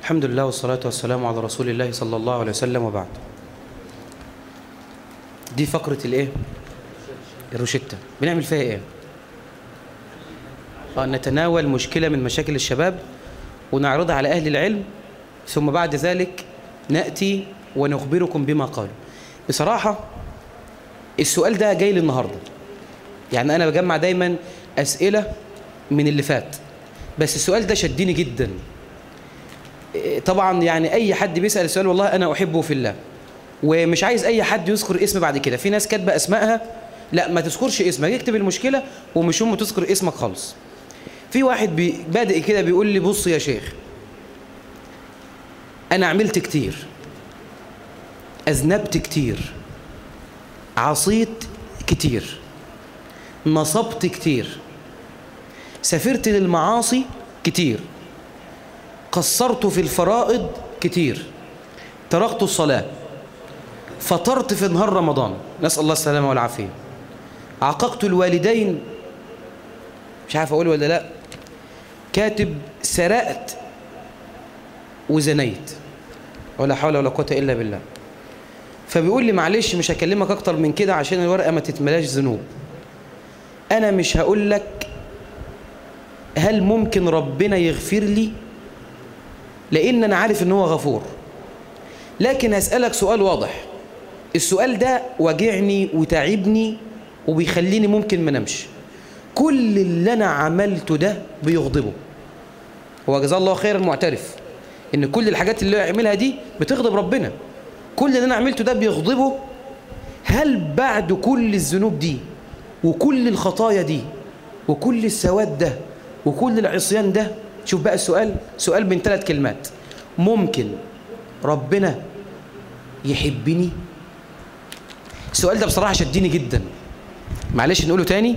الحمد لله والصلاة والسلام على رسول الله صلى الله عليه وسلم، وبعد. دي فقرة الايه؟ الروشتة. بنعمل فيها ايه؟ نتناول مشكلة من مشاكل الشباب ونعرضها على أهل العلم، ثم بعد ذلك نأتي ونخبركم بما قالوا. بصراحة السؤال ده جاي لي النهاردة، يعني أنا بجمع دايما أسئلة من اللي فات، بس السؤال ده شدني جدا. طبعا يعني أي حد بيسأل السؤال والله أنا أحبه في الله، ومش عايز أي حد يذكر اسم بعد كده. في ناس كاتبة أسمائها، لا ما تذكرش اسمك، اكتب المشكلة ومش هم تذكر اسمك خالص. في واحد بادئ كده بيقول لي بص يا شيخ، أنا عملت كتير، أذنبت كتير، عصيت كتير، نصبت كتير، سافرت للمعاصي كتير، قصرت في الفرائض كتير، تركت الصلاة، فطرت في نهار رمضان، نسأل الله السلامة والعافية، عققت الوالدين، مش عارف أقول ولا لا، كاتب سرقت وزنيت، ولا حول ولا قوة إلا بالله. فبيقول لي معلش مش هكلمك أكتر من كده عشان الورقة ما تتملاش ذنوب. أنا مش هقول لك هل ممكن ربنا يغفر لي، لأن أنا عارف إن هو غفور، لكن هسألك سؤال واضح. السؤال ده واجعني وتعبني وبيخليني ممكن ما نمشي. كل اللي أنا عملته ده بيغضبه. هو جزاه الله خير المعترف إن كل الحاجات اللي يعملها دي بتغضب ربنا. كل اللي أنا عملته ده بيغضبه. هل بعد كل الذنوب دي وكل الخطايا دي وكل السواد ده وكل العصيان ده، شوف بقى السؤال، سؤال من 3 كلمات، ممكن ربنا يحبني؟ السؤال ده بصراحة شدني جدا. معلش نقوله تاني.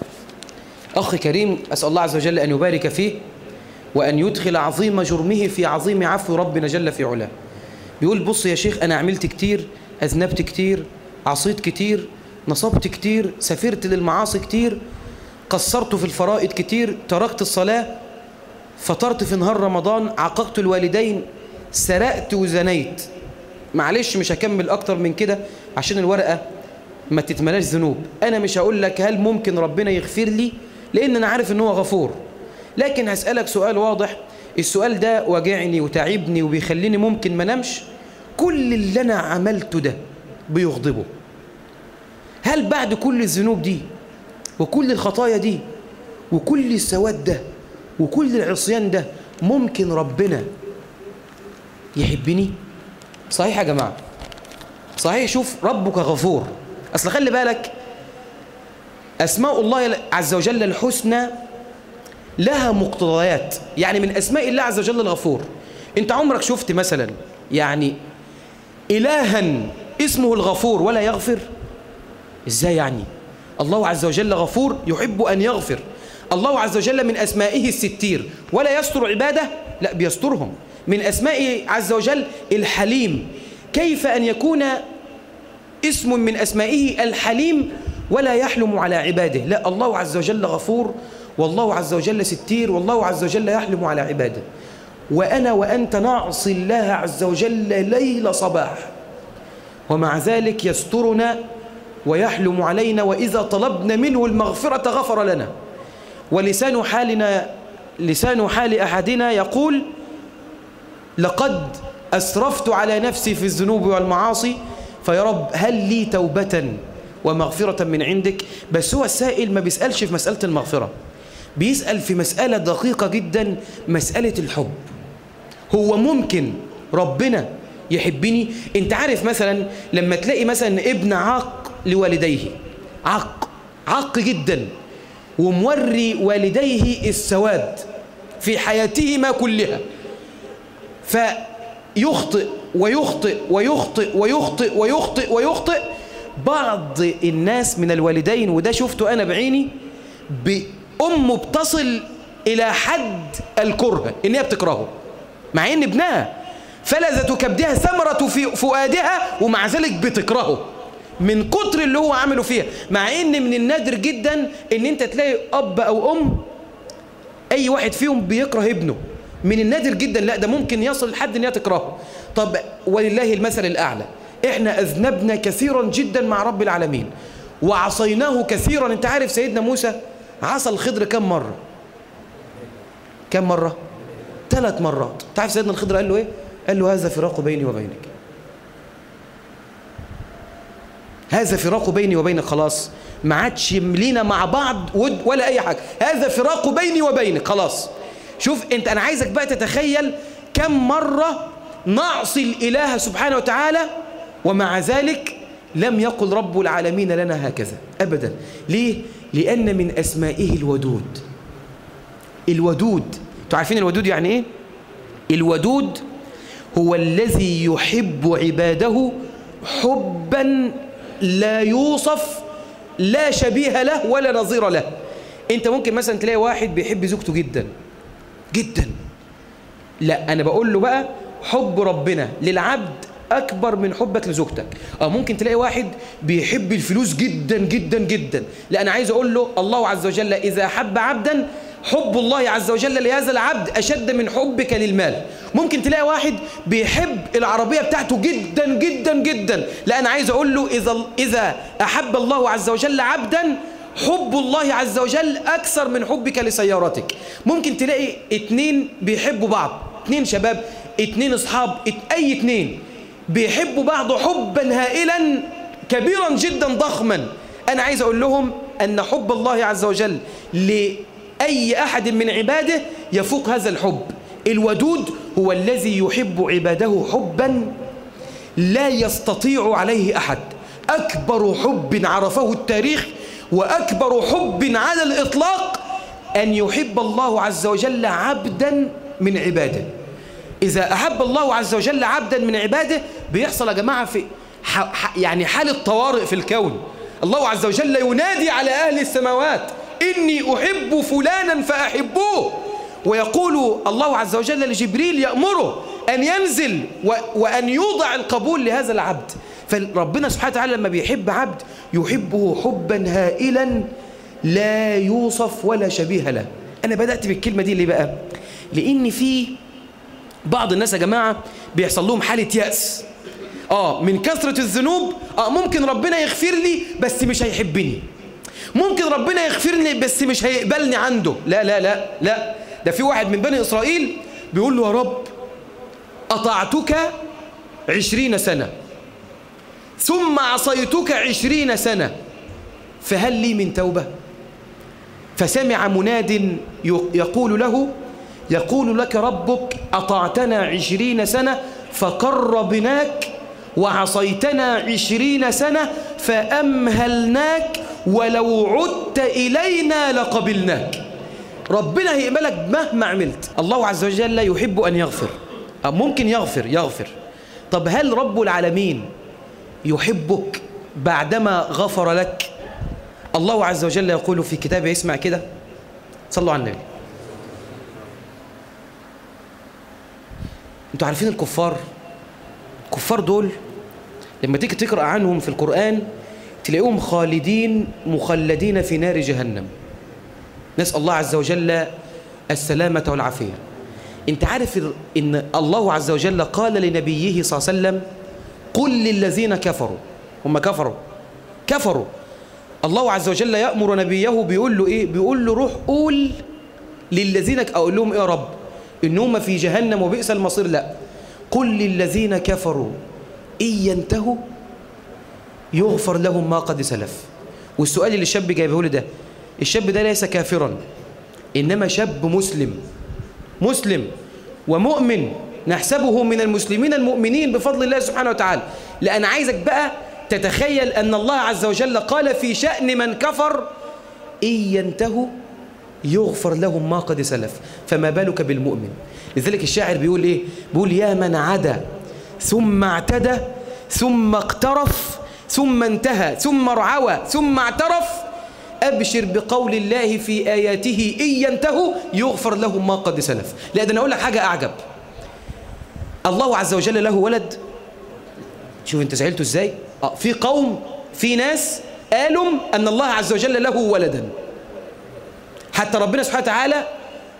أخ كريم أسأل الله عز وجل أن يبارك فيه وأن يدخل عظيم جرمه في عظيم عفو ربنا جل في علاه. بيقول بص يا شيخ، أنا عملت كتير، أذنبت كتير، عصيت كتير، نصبت كتير، سافرت للمعاصي كتير، قصرت في الفرائض كتير، تركت الصلاة، فطرت في نهار رمضان، عققت الوالدين، سرقت وزنيت. معلش مش هكمل أكتر من كده عشان الورقة ما تتملاش ذنوب. أنا مش هقول لك هل ممكن ربنا يغفر لي، لأن أنا عارف إن هو غفور، لكن هسألك سؤال واضح. السؤال ده واجعني وتعبني وبيخليني ممكن ما نمش. كل اللي أنا عملته ده بيغضبه. هل بعد كل الذنوب دي وكل الخطايا دي وكل السواد ده وكل العصيان ده ممكن ربنا يحبني؟ صحيح يا جماعة، صحيح. شوف ربك غفور. أصل خلي بالك، أسماء الله عز وجل الحسنى لها مقتضيات. يعني من أسماء الله عز وجل الغفور. أنت عمرك شفت مثلا يعني إلها اسمه الغفور ولا يغفر؟ إزاي يعني؟ الله عز وجل غفور يحب أن يغفر. الله عز وجل من أسمائه الستير، ولا يستر عباده، لا بيسترهم. من أسمائه عز وجل الحليم. كيف أن يكون اسم من أسمائه الحليم ولا يحلم على عباده؟ لا، الله عز وجل غفور، والله عز وجل ستير، والله عز وجل يحلم على عباده. وأنا وأنت نعصي الله عز وجل ليل صباح، ومع ذلك يسترنا ويحلم علينا، وإذا طلبنا منه المغفرة غفر لنا. لسان حال أحدنا يقول لقد أسرفت على نفسي في الذنوب والمعاصي، فيا رب هل لي توبة ومغفرة من عندك؟ بس هو السائل ما بيسألش في مسألة المغفرة، بيسأل في مسألة دقيقة جدا، مسألة الحب. هو ممكن ربنا يحبني؟ انت عارف مثلا لما تلاقي مثلا ابن عاق لوالديه، عاق جدا، وموري والديه السواد في حياتهما كلها، فيخطئ ويخطئ ويخطئ ويخطئ ويخطئ ويخطئ. بعض الناس من الوالدين، وده شفته أنا بعيني، بأمه بتصل إلى حد الكره، إنها بتكرهه مع إن ابنها فلذة كبدها ثمرة في فؤادها، ومع ذلك بتكرهه من كتر اللي هو عمله فيها. مع إن من النادر جدا إن أنت تلاقي أب أو أم أي واحد فيهم بيكره ابنه، من النادر جدا، لا ده ممكن يصل لحد ان هي تكرهه. طب ولله المثل الأعلى، احنا أذنبنا كثيرا جدا مع رب العالمين وعصيناه كثيرا. انت عارف سيدنا موسى عصى الخضر كم مرة؟ كم مرة؟ 3 مرات. تعرف سيدنا الخضر قال له ايه؟ قال له هذا فراق بيني وبينك، هذا فراق بيني وبينك، خلاص ما عادش لينا مع بعض ود ولا اي حاجه، هذا فراق بيني وبينك خلاص. شوف انت، انا عايزك بقى تتخيل كم مره نعصي الاله سبحانه وتعالى ومع ذلك لم يقل رب العالمين لنا هكذا ابدا. ليه؟ لان من اسمائه الودود. الودود، انتوا عارفين الودود يعني ايه؟ الودود هو الذي يحب عباده حبا لا يوصف، لا شبيه له ولا نظير له. انت ممكن مثلا تلاقي واحد بيحب زوجته جدا جدا، لا انا بقول له بقى حب ربنا للعبد اكبر من حبك لزوجتك. ممكن تلاقي واحد بيحب الفلوس جدا جدا جدا، لا انا عايز اقول له الله عز وجل اذا احب عبدا حب الله عز وجل لهذا العبد اشد من حبك للمال. ممكن تلاقي واحد بيحب العربية بتاعته جدا جدا جدا، لا أنا عايز أقول له إذا أحب الله عز وجل عبدا حب الله عز وجل أكثر من حبك لسيارتك. ممكن تلاقي 2 بيحبوا بعض، 2 شباب، 2 أصحاب، أي 2 بيحبوا بعض حبا هائلا كبيرا جدا ضخما. أنا عايز أقول لهم أن حب الله عز وجل لأي أحد من عباده يفوق هذا الحب. الودود هو الذي يحب عباده حبا لا يستطيع عليه أحد. أكبر حب عرفه التاريخ وأكبر حب على الإطلاق أن يحب الله عز وجل عبدا من عباده. إذا أحب الله عز وجل عبدا من عباده بيحصل يا جماعة في يعني حالة طوارئ في الكون. الله عز وجل ينادي على أهل السماوات إني أحب فلانا فأحبوه، ويقول الله عز وجل لجبريل يأمره أن ينزل وأن يوضع القبول لهذا العبد. فربنا سبحانه وتعالى لما بيحب عبد يحبه حبا هائلا لا يوصف ولا شبيه له. أنا بدأت بالكلمة دي ليه بقى؟ لأن في بعض الناس يا جماعة بيحصل لهم حالة يأس من كثرة الذنوب. ممكن ربنا يغفر لي بس مش هيحبني، ممكن ربنا يغفر لي بس مش هيقبلني عنده. لا لا لا لا، ده في واحد من بني إسرائيل بيقول له يا رب أطعتك 20 سنة ثم عصيتك 20 سنة فهل لي من توبة؟ فسمع مناد يقول لك ربك أطعتنا 20 سنة فقربناك وعصيتنا 20 سنة فأمهلناك ولو عدت إلينا لقبلناك. ربنا هيقبلك مهما عملت. الله عز وجل يحب أن يغفر، ممكن يغفر. طب هل رب العالمين يحبك بعدما غفر لك؟ الله عز وجل يقول في كتابه، اسمع كده، صلوا على النبي. انتوا عارفين الكفار دول لما تيجي تقرأ عنهم في القرآن تلاقيهم مخلدين في نار جهنم. نسأل الله عز وجل السلامة والعافية. انت عارف ان الله عز وجل قال لنبيه صلى الله عليه وسلم قل للذين كفروا، هم كفروا. الله عز وجل يأمر نبيه بيقول له ايه؟ بيقول له روح قول للذين، اقول لهم ايه يا رب؟ انهم في جهنم وبئس المصير. لا، قل للذين كفروا إن ينتهوا يغفر لهم ما قد سلف. والسؤال اللي الشاب جايبه لي ده، الشاب ده ليس كافرا إنما شاب مسلم ومؤمن، نحسبه من المسلمين المؤمنين بفضل الله سبحانه وتعالى. لأن عايزك بقى تتخيل أن الله عز وجل قال في شأن من كفر إن ينتهوا يغفر لهم ما قد سلف، فما بالك بالمؤمن؟ لذلك الشاعر بيقول إيه؟ بيقول يا من عدا ثم اعتدى ثم اقترف ثم انتهى ثم رعوى ثم اعترف أبشر بقول الله في آياته إن ينتهوا يغفر لهم ما قد سلف. لا ده أنا أقول لك حاجة أعجب، الله عز وجل له ولد. شوف أنت سألته إزاي؟ في ناس قالوا أن الله عز وجل له ولدا، حتى ربنا سبحانه وتعالى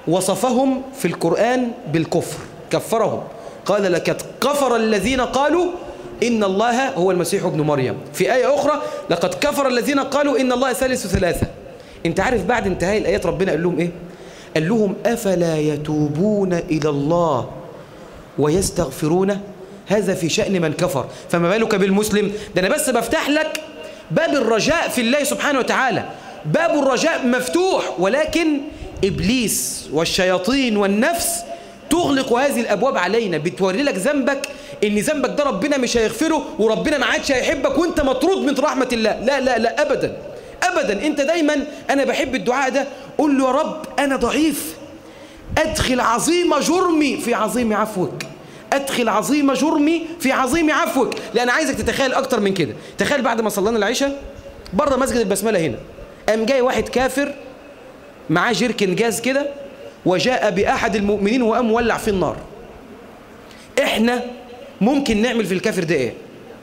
وصفهم في القرآن بالكفر، كفرهم، قال لقد كفر الذين قالوا إن الله هو المسيح ابن مريم. في آية أخرى لقد كفر الذين قالوا إن الله ثالث ثلاثة. انت عارف بعد انتهاء الآيات ربنا قال لهم إيه؟ قال لهم أفلا يتوبون إلى الله ويستغفرونه؟ هذا في شأن من كفر، فما بالك بالمسلم؟ ده أنا بس بفتح لك باب الرجاء في الله سبحانه وتعالى، باب الرجاء مفتوح، ولكن إبليس والشياطين والنفس تغلق هذه الأبواب علينا، بتوري لك ذنبك، إن ذنبك ده ربنا مش هيغفره وربنا ما عادش هيحبك وأنت مطرود من رحمة الله. لا لا لا أبدا أبدا. أنت دايما، أنا بحب الدعاء ده، قل له يا رب أنا ضعيف، أدخل عظيم جرمي في عظيم عفوك، أدخل عظيم جرمي في عظيم عفوك. لأن عايزك تتخيل أكتر من كده. تخيل بعد ما صلينا العشاء بره مسجد البسملة هنا، قام جاي واحد كافر معاه جيركن جاز كده وجاء بأحد المؤمنين وقام ولع في النار. إحنا ممكن نعمل في الكافر ده إيه؟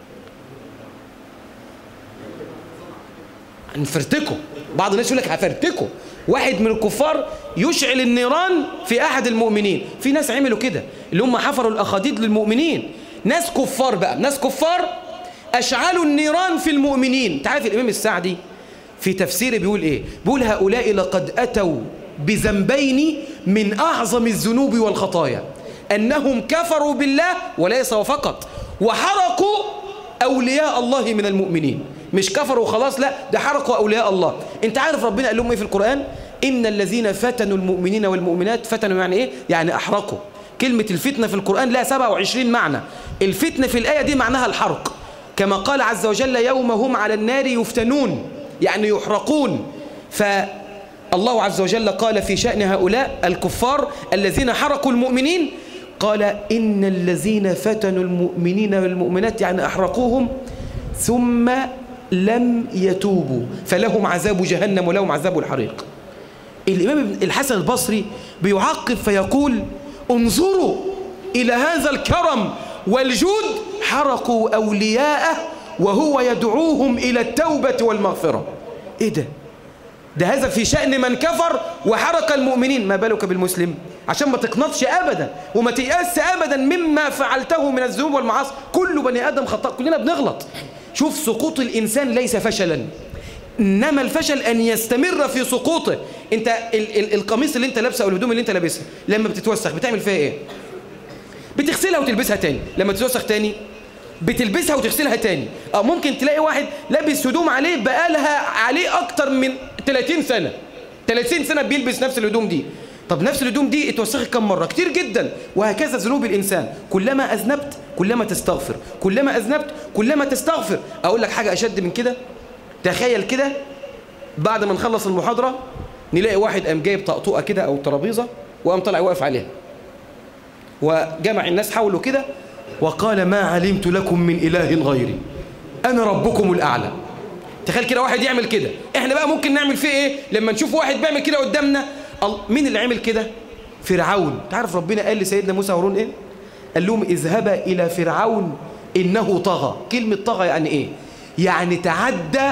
هنفرتكه. بعض الناس يقول لك هفرتكه. واحد من الكفار يشعل النيران في أحد المؤمنين. في ناس عملوا كده، اللي هم حفروا الأخاديد للمؤمنين. ناس كفار بقى، ناس كفار أشعلوا النيران في المؤمنين. تعرف الإمام السعدي في تفسيره بيقول إيه؟ بيقول هؤلاء لقد أتوا بذنبين من أعظم الذنوب والخطايا، أنهم كفروا بالله وليس وفقط، وحرقوا أولياء الله من المؤمنين. مش كفروا خلاص، لا، ده حرقوا أولياء الله. انت عارف ربنا قال لهم ايه في القرآن؟ إن الذين فتنوا المؤمنين والمؤمنات، فتنوا يعني ايه؟ يعني أحرقوا. كلمة الفتنة في القرآن لها 27 معنى. الفتنة في الآية دي معناها الحرق، كما قال عز وجل يوم هم على النار يفتنون، يعني يحرقون. فالله عز وجل قال في شأن هؤلاء الكفار الذين حرقوا المؤمنين، قال إن الذين فتنوا المؤمنين والمؤمنات يعني أحرقوهم ثم لم يتوبوا فلهم عذاب جهنم ولهم عذاب الحريق. الإمام الحسن البصري بيعقب فيقول انظروا إلى هذا الكرم والجود، حرقوا أولياءه وهو يدعوهم إلى التوبة والمغفرة. إيه ده؟ ده هذا في شأن من كفر وحرق المؤمنين، ما بالك بالمسلم؟ عشان ما تقنطش أبدا وما تيأس أبدا مما فعلته من الذنوب والمعاصي. كل بني آدم خطأ، كلنا بنغلط. شوف، سقوط الإنسان ليس فشلا، إنما الفشل أن يستمر في سقوطه. أنت القميص اللي أنت لابسه أو الهدوم اللي أنت لابسها لما بتتوسخ بتعمل فيها إيه؟ بتغسلها وتلبسها تاني. لما تتوسخ تاني بتلبسها وتغسلها تاني. ممكن تلاقي واحد لابس هدوم عليه بقالها عليه أكتر من 30 سنة 30 سنة بيلبس نفس الهدوم دي. طب نفس الهدوم دي اتوسخت كم مرة؟ كتير جدا. وهكذا ذنوب الإنسان، كلما أذنبت كلما تستغفر، كلما أذنبت كلما تستغفر. أقول لك حاجة أشد من كده، تخيل كده بعد ما نخلص المحاضرة نلاقي واحد قام جايب طقطوقة كده أو ترابيزة وقام طلع واقف عليها وجمع الناس حوله كده وقال ما علمت لكم من إله غيري أنا ربكم الأعلى. تخيل كده واحد يعمل كده. احنا بقى ممكن نعمل فيه ايه لما نشوف واحد بيعمل كده قدامنا؟ مين اللي عمل كده؟ فرعون. تعرف ربنا قال لسيدنا موسى وهارون ايه؟ قال لهم اذهبا إلى فرعون إنه طغى. كلمة طغى يعني ايه؟ يعني تعدى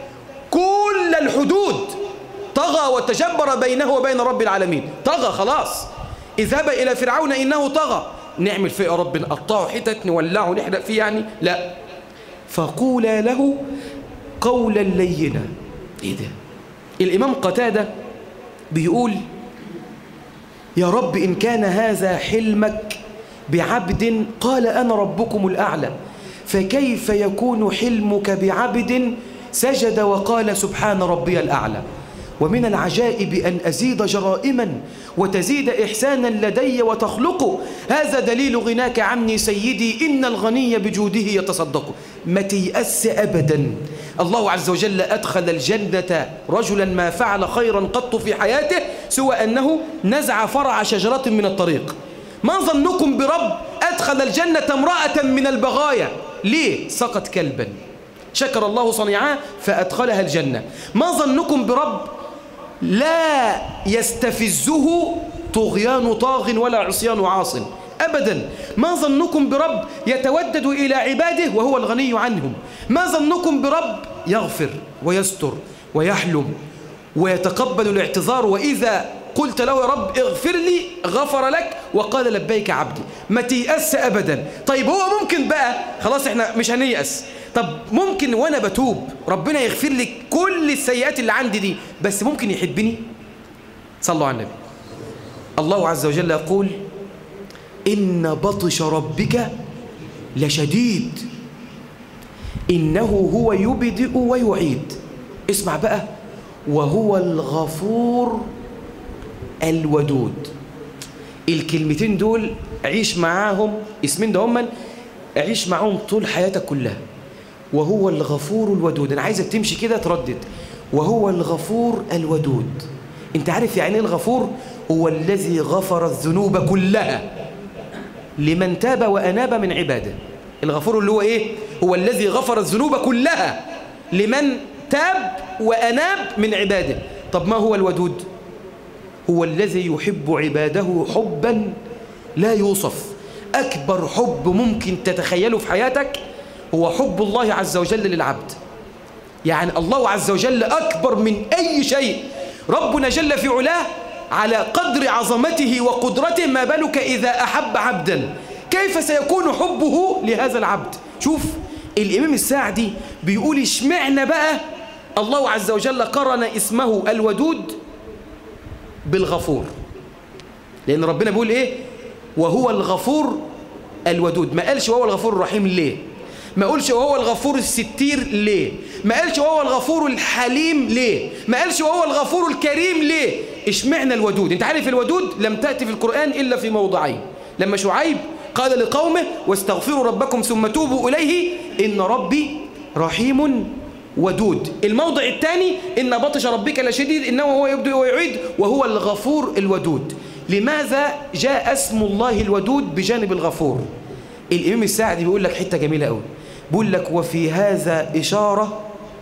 كل الحدود، طغى وتجبر بينه وبين رب العالمين. طغى خلاص. اذهبا إلى فرعون إنه طغى. نعمل فيه يا رب؟ نقطعه حتت، نولعه، نحرق فيه يعني؟ لا. فقولا له قولا لينا. ايه ده؟ الإمام قتادة بيقول يا رب إن كان هذا حلمك بعبد قال أنا ربكم الأعلى، فكيف يكون حلمك بعبد سجد وقال سبحان ربي الأعلى؟ ومن العجائب أن أزيد جرائما وتزيد إحسانا لدي وتخلق، هذا دليل غناك عني سيدي إن الغني بجوده يتصدق. ما تيأس أبدا. الله عز وجل أدخل الجنة رجلا ما فعل خيرا قط في حياته سوى أنه نزع فرع شجرة من الطريق. ما ظنكم برب أدخل الجنة امرأة من البغايا؟ ليه؟ سقط كلبا شكر الله صنيعاه فأدخلها الجنة. ما ظنكم برب لا يستفزه طغيان طاغ ولا عصيان عاص أبدا. ما ظنكم برب يتودد إلى عباده وهو الغني عنهم؟ ما ظنكم برب يغفر ويستر ويحلم ويتقبل الاعتذار، وإذا قلت له يا رب اغفر لي غفر لك وقال لبيك عبدي. ما تيأس أبدا. طيب هو ممكن بقى خلاص احنا مش هنيأس، طب ممكن وانا بتوب ربنا يغفر لي كل السيئات اللي عندي دي، بس ممكن يحبني؟ صلوا على النبي. الله عز وجل يقول إن بطش ربك لشديد إنه هو يبدئ ويعيد. اسمع بقى، وهو الغفور الودود. الكلمتين دول عيش معاهم، اسمين ده هم عيش معاهم طول حياتك كلها. وهو الغفور الودود. أنا عايزك تمشي كده تردد وهو الغفور الودود. انت عارف يعني ايه الغفور؟ هو الذي غفر الذنوب كلها لمن تاب وأناب من عباده. الغفور اللي هو ايه؟ هو الذي غفر الذنوب كلها لمن تاب وأناب من عباده. طب ما هو الودود؟ هو الذي يحب عباده حبا لا يوصف. أكبر حب ممكن تتخيله في حياتك هو حب الله عز وجل للعبد. يعني الله عز وجل أكبر من أي شيء. ربنا جل في علاه على قدر عظمته وقدرته، ما بالك إذا أحب عبدا كيف سيكون حبه لهذا العبد. شوف الإمام السعدي بيقول اشمعنا بقى الله عز وجل قرن اسمه الودود بالغفور، لأن ربنا بيقول إيه؟ وهو الغفور الودود. ما قالش وهو الغفور الرحيم ليه؟ ما قالش وهو الغفور الستير ليه؟ ما قالش وهو الغفور الحليم ليه؟ ما قالش وهو الغفور الكريم ليه؟ اشمعنا الودود. انت عارف الودود لم تأتي في القرآن إلا في موضعين. لما شعيب قال لقومه واستغفروا ربكم ثم توبوا إليه إن ربي رحيم ودود. الموضع الثاني إن بطش ربك لشديد إنه هو يبدئ ويعيد وهو الغفور الودود. لماذا جاء اسم الله الودود بجانب الغفور؟ الإمام السعدي بيقول لك حتة جميلة قوي، بيقول لك وفي هذا إشارة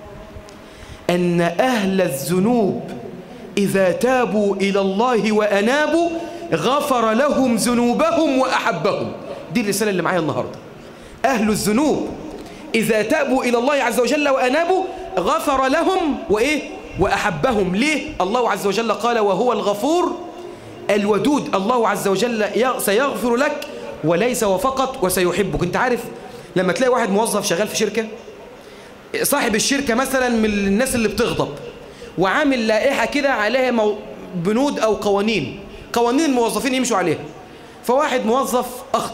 أن أهل الذنوب إذا تابوا إلى الله وأنابوا غفر لهم ذنوبهم وأحبهم. دي الرسالة اللي معايا النهاردة. أهل الذنوب إذا تابوا إلى الله عز وجل وأنابوا غفر لهم وإيه؟ وأحبهم. ليه؟ الله عز وجل قال وهو الغفور الودود. الله عز وجل سيغفر لك وليس وفقط وسيحبك. انت عارف لما تلاقي واحد موظف شغال في شركة، صاحب الشركة مثلا من الناس اللي بتغضب وعامل لائحة كده عليها بنود أو قوانين الموظفين يمشوا عليها، فواحد موظف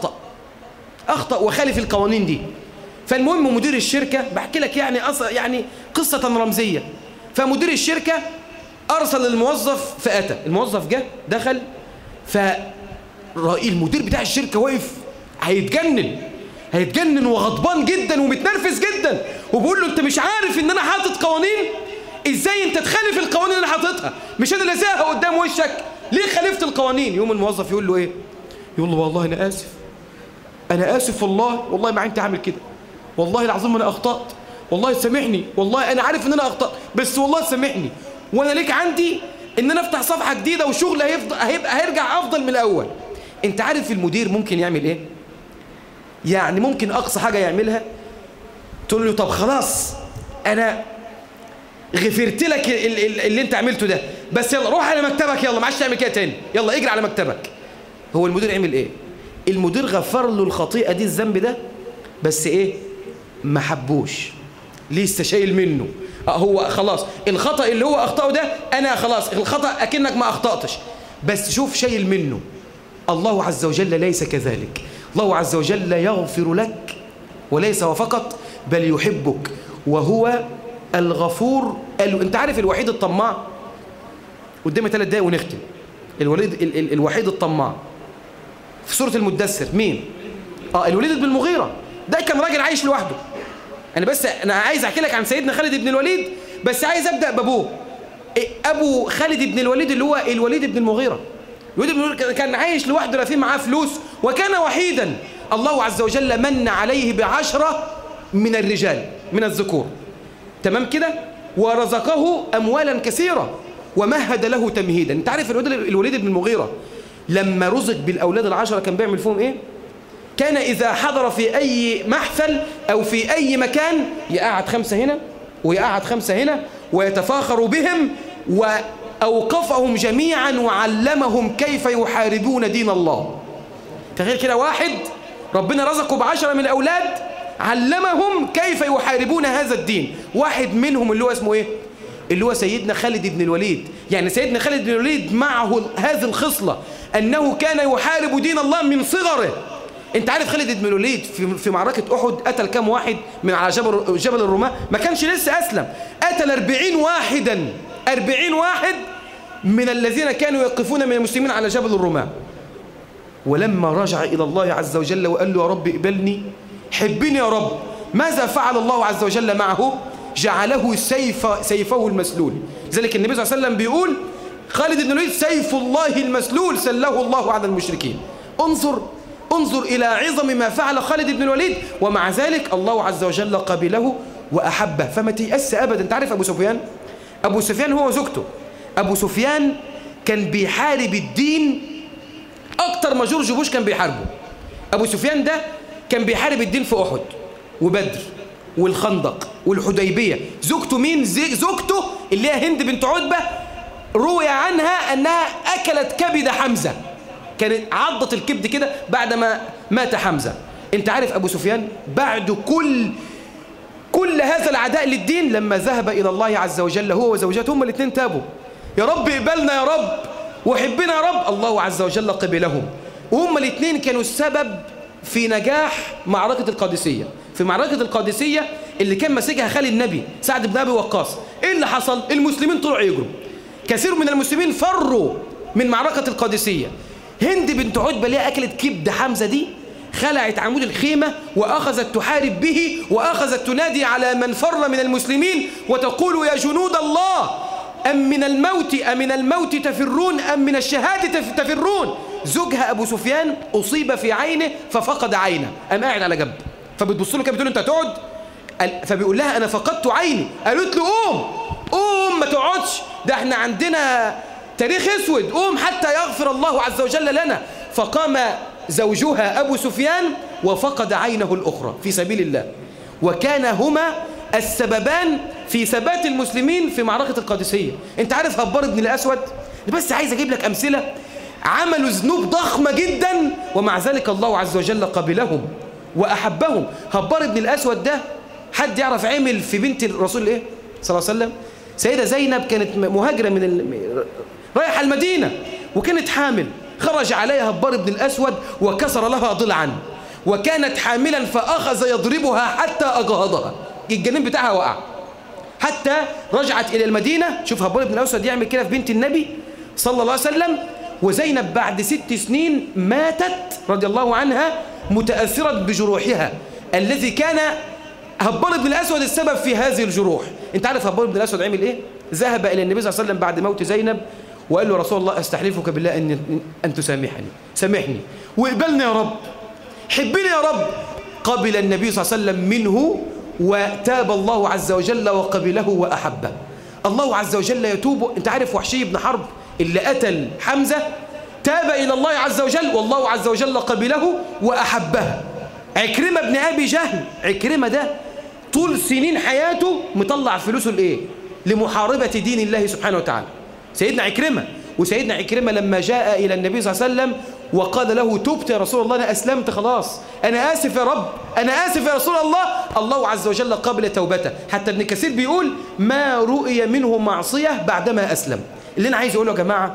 أخطأ وخالف القوانين دي. فالمهم مدير الشركة بحكي لك يعني قصة رمزية. فمدير الشركة أرسل الموظف فأتى، الموظف جه دخل، المدير بتاع الشركة واقف هيتجنن وغضبان جدا ومتنرفز جدا، وبيقول له انت مش عارف ان انا حاطط قوانين؟ ازاي انت تخالف القوانين اللي انا حاططها؟ مش انا لازقها قدام وشك، ليه خالفت القوانين؟ يوم الموظف يقول له ايه؟ يقول له والله انا اسف والله ما انت عامل كده، والله العظيم انا اخطأت، والله سامحني، والله انا عارف ان انا اخطأت بس والله سامحني، وانا ليك عندي ان انا افتح صفحة جديدة وشغل هيرجع افضل من الاول. انت عارف المدير ممكن يعمل ايه؟ يعني ممكن اقصى حاجة يعملها تقول له طب خلاص انا غفرت لك اللي انت عملته ده، بس يلا روح على مكتبك، يلا ما عادش تعمل كده تاني، يلا اجري على مكتبك. هو المدير يعمل ايه؟ المدير غفر له الخطيئة دي، الذنب ده، بس ايه؟ ما حبوش، لسه شايل منه. هو خلاص الخطأ اللي هو اخطأه ده انا خلاص الخطأ اكنك ما اخطأتش، بس شوف شايل منه. الله عز وجل ليس كذلك. الله عز وجل يغفر لك وليس وفقط بل يحبك، وهو الغفور انت عارف الوحيد الطماع؟ قدامي 3 دقايق ونختم. الوحيد الطماع في سورة المدثر مين؟ الوليد بن المغيرة. ده كان راجل عايش لوحده. انا عايز احكي لك عن سيدنا خالد بن الوليد، بس عايز ابدا بابوه. ابو خالد بن الوليد اللي هو الوليد بن المغيرة. الوليد بن المغيرة كان عايش لوحده، لا في معاه فلوس، وكان وحيدا. الله عز وجل من عليه ب10 من الرجال من الذكور، تمام كده، ورزقه اموالا كثيرة ومهد له تمهيدا. انت عارف الوليد بن المغيرة لما رزق بالاولاد ال10 كان بيعمل فيهم ايه؟ كان إذا حضر في أي محفل أو في أي مكان يقعد 5 هنا ويقعد 5 هنا ويتفاخر بهم أوقفهم جميعا وعلمهم كيف يحاربون دين الله. تخيل كده واحد ربنا رزقه ب10 من الأولاد علمهم كيف يحاربون هذا الدين. واحد منهم اللي هو اسمه إيه؟ اللي هو سيدنا خالد بن الوليد. يعني سيدنا خالد بن الوليد معه هذه الخصلة أنه كان يحارب دين الله من صغره. انت عارف خالد بن الوليد في معركة أحد قتل كم واحد من على جبل الرماة؟ ما كانش لسه أسلم، قتل 40 واحدا، 40 واحد من الذين كانوا يقفون من المسلمين على جبل الرماة. ولما رجع إلى الله عز وجل وقال له يا رب اقبلني، حبني يا رب، ماذا فعل الله عز وجل معه؟ جعله سيفه المسلول. لذلك النبي صلى الله عليه وسلم بيقول خالد بن الوليد سيف الله المسلول سله الله على المشركين. انظر إلى عظم ما فعل خالد بن الوليد، ومع ذلك الله عز وجل قبله وأحبه. فما تيأس أبدا. انت عارف أبو سفيان هو وزوجته. أبو سفيان كان بيحارب الدين أكتر ما جورج بوش كان بيحاربه. أبو سفيان ده كان بيحارب الدين في أحد وبدر والخندق والحديبية. زوجته مين؟ زوجته اللي هي هند بنت عتبة، روي عنها أنها أكلت كبد حمزة، كانت عضت الكبد كده بعد ما مات حمزة. انت عارف أبو سفيان بعد كل هذا العداء للدين لما ذهب إلى الله عز وجل هو وزوجته هم الاثنين تابوا، يا رب اقبلنا يا رب وحبنا يا رب، الله عز وجل قبلهم. وهم الاثنين كانوا السبب في نجاح معركة القادسية. في معركة القادسية اللي كان ماسكها خالي النبي سعد بن أبي وقاص، ايه اللي حصل؟ المسلمين طلعوا يجروا، كثير من المسلمين فروا من معركة القادسية. هند بنت عتبة اللي أكلت كبد حمزة دي خلعت عمود الخيمة وأخذت تحارب به، وأخذت تنادي على من فر من المسلمين وتقول يا جنود الله أم من الموت تفرون أم من الشهادة تفرون. زوجها أبو سفيان أصيب في عينه ففقد عينه، قام قاعد على جنب، فبتبص له كده بتقول له أنت هتقعد؟ فبيقول لها أنا فقدت عيني. قالت له قوم ما تقعدش، ده احنا عندنا تاريخ اسود، قوم حتى يغفر الله عز وجل لنا. فقام زوجها أبو سفيان وفقد عينه الأخرى في سبيل الله، وكان هما السببان في ثبات المسلمين في معركة القادسية. انت عارف هبار بن الأسود؟ بس عايز اجيب لك أمثلة عملوا ذنوب ضخمة جدا ومع ذلك الله عز وجل قبلهم وأحبهم. هبار بن الأسود ده حد يعرف عمل في بنت الرسول ايه صلى الله عليه وسلم؟ سيدة زينب كانت مهاجرة رايحة المدينة وكانت حامل، خرج عليها هبار بن الأسود وكسر لها ضلعا، وكانت حاملا فأخذ يضربها حتى أجهضها، الجنين بتاعها وقع، حتى رجعت إلى المدينة. شوف هبار بن الأسود يعمل كده في بنت النبي صلى الله عليه وسلم. وزينب بعد 6 سنين ماتت رضي الله عنها متأثرة بجروحها الذي كان هبار بن الأسود السبب في هذه الجروح. انت عارف هبار بن الأسود عمل ايه؟ ذهب إلى النبي صلى الله عليه وسلم بعد موت زينب وقال له رسول الله استحلفك بالله أن تسامحني، سامحني واقبلني يا رب، حبني يا رب. قبل النبي صلى الله عليه وسلم منه وتاب الله عز وجل وقبله وأحبه. الله عز وجل يتوب. انت عارف وحشي بن حرب اللي قتل حمزة تاب إلى الله عز وجل والله عز وجل قبله وأحبه. عكرمة بن أبي جهل، عكرمة ده طول سنين حياته مطلع فلوسه لإيه؟ لمحاربة دين الله سبحانه وتعالى. سيدنا عكرمة، وسيدنا عكرمة لما جاء إلى النبي صلى الله عليه وسلم وقال له تبت يا رسول الله، أنا أسلمت خلاص، أنا آسف يا رب، أنا آسف يا رسول الله، الله عز وجل قبل توبته. حتى ابن كثير بيقول ما رؤي منه معصية بعدما أسلم. اللي أنا عايز أقوله يا جماعة،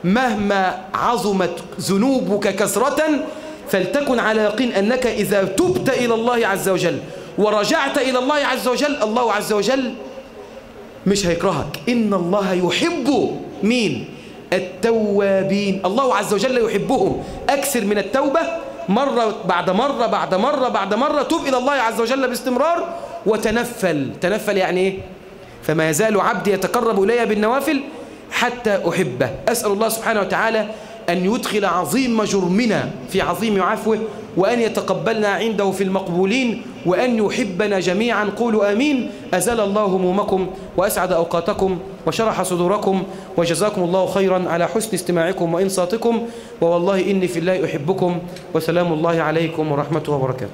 مهما عظمت ذنوبك كثرة فلتكن على يقين أنك إذا تبت إلى الله عز وجل ورجعت إلى الله عز وجل، الله عز وجل مش هيكرهك. إن الله يحب مين؟ التوابين. الله عز وجل يحبهم. أكثر من التوبة مرة بعد مرة بعد مرة بعد مرة، توب إلى الله عز وجل باستمرار وتنفل. تنفل يعني إيه؟ فما يزال عبدي يتقرب إلي بالنوافل حتى أحبه. أسأل الله سبحانه وتعالى أن يدخل عظيم جرمنا في عظيم عفوه، وأن يتقبلنا عنده في المقبولين، وأن يحبنا جميعا. قولوا آمين. أزال الله همومكم وأسعد أوقاتكم وشرح صدوركم، وجزاكم الله خيرا على حسن استماعكم وإنصاتكم، ووالله إني في الله أحبكم، وسلام الله عليكم ورحمته وبركاته.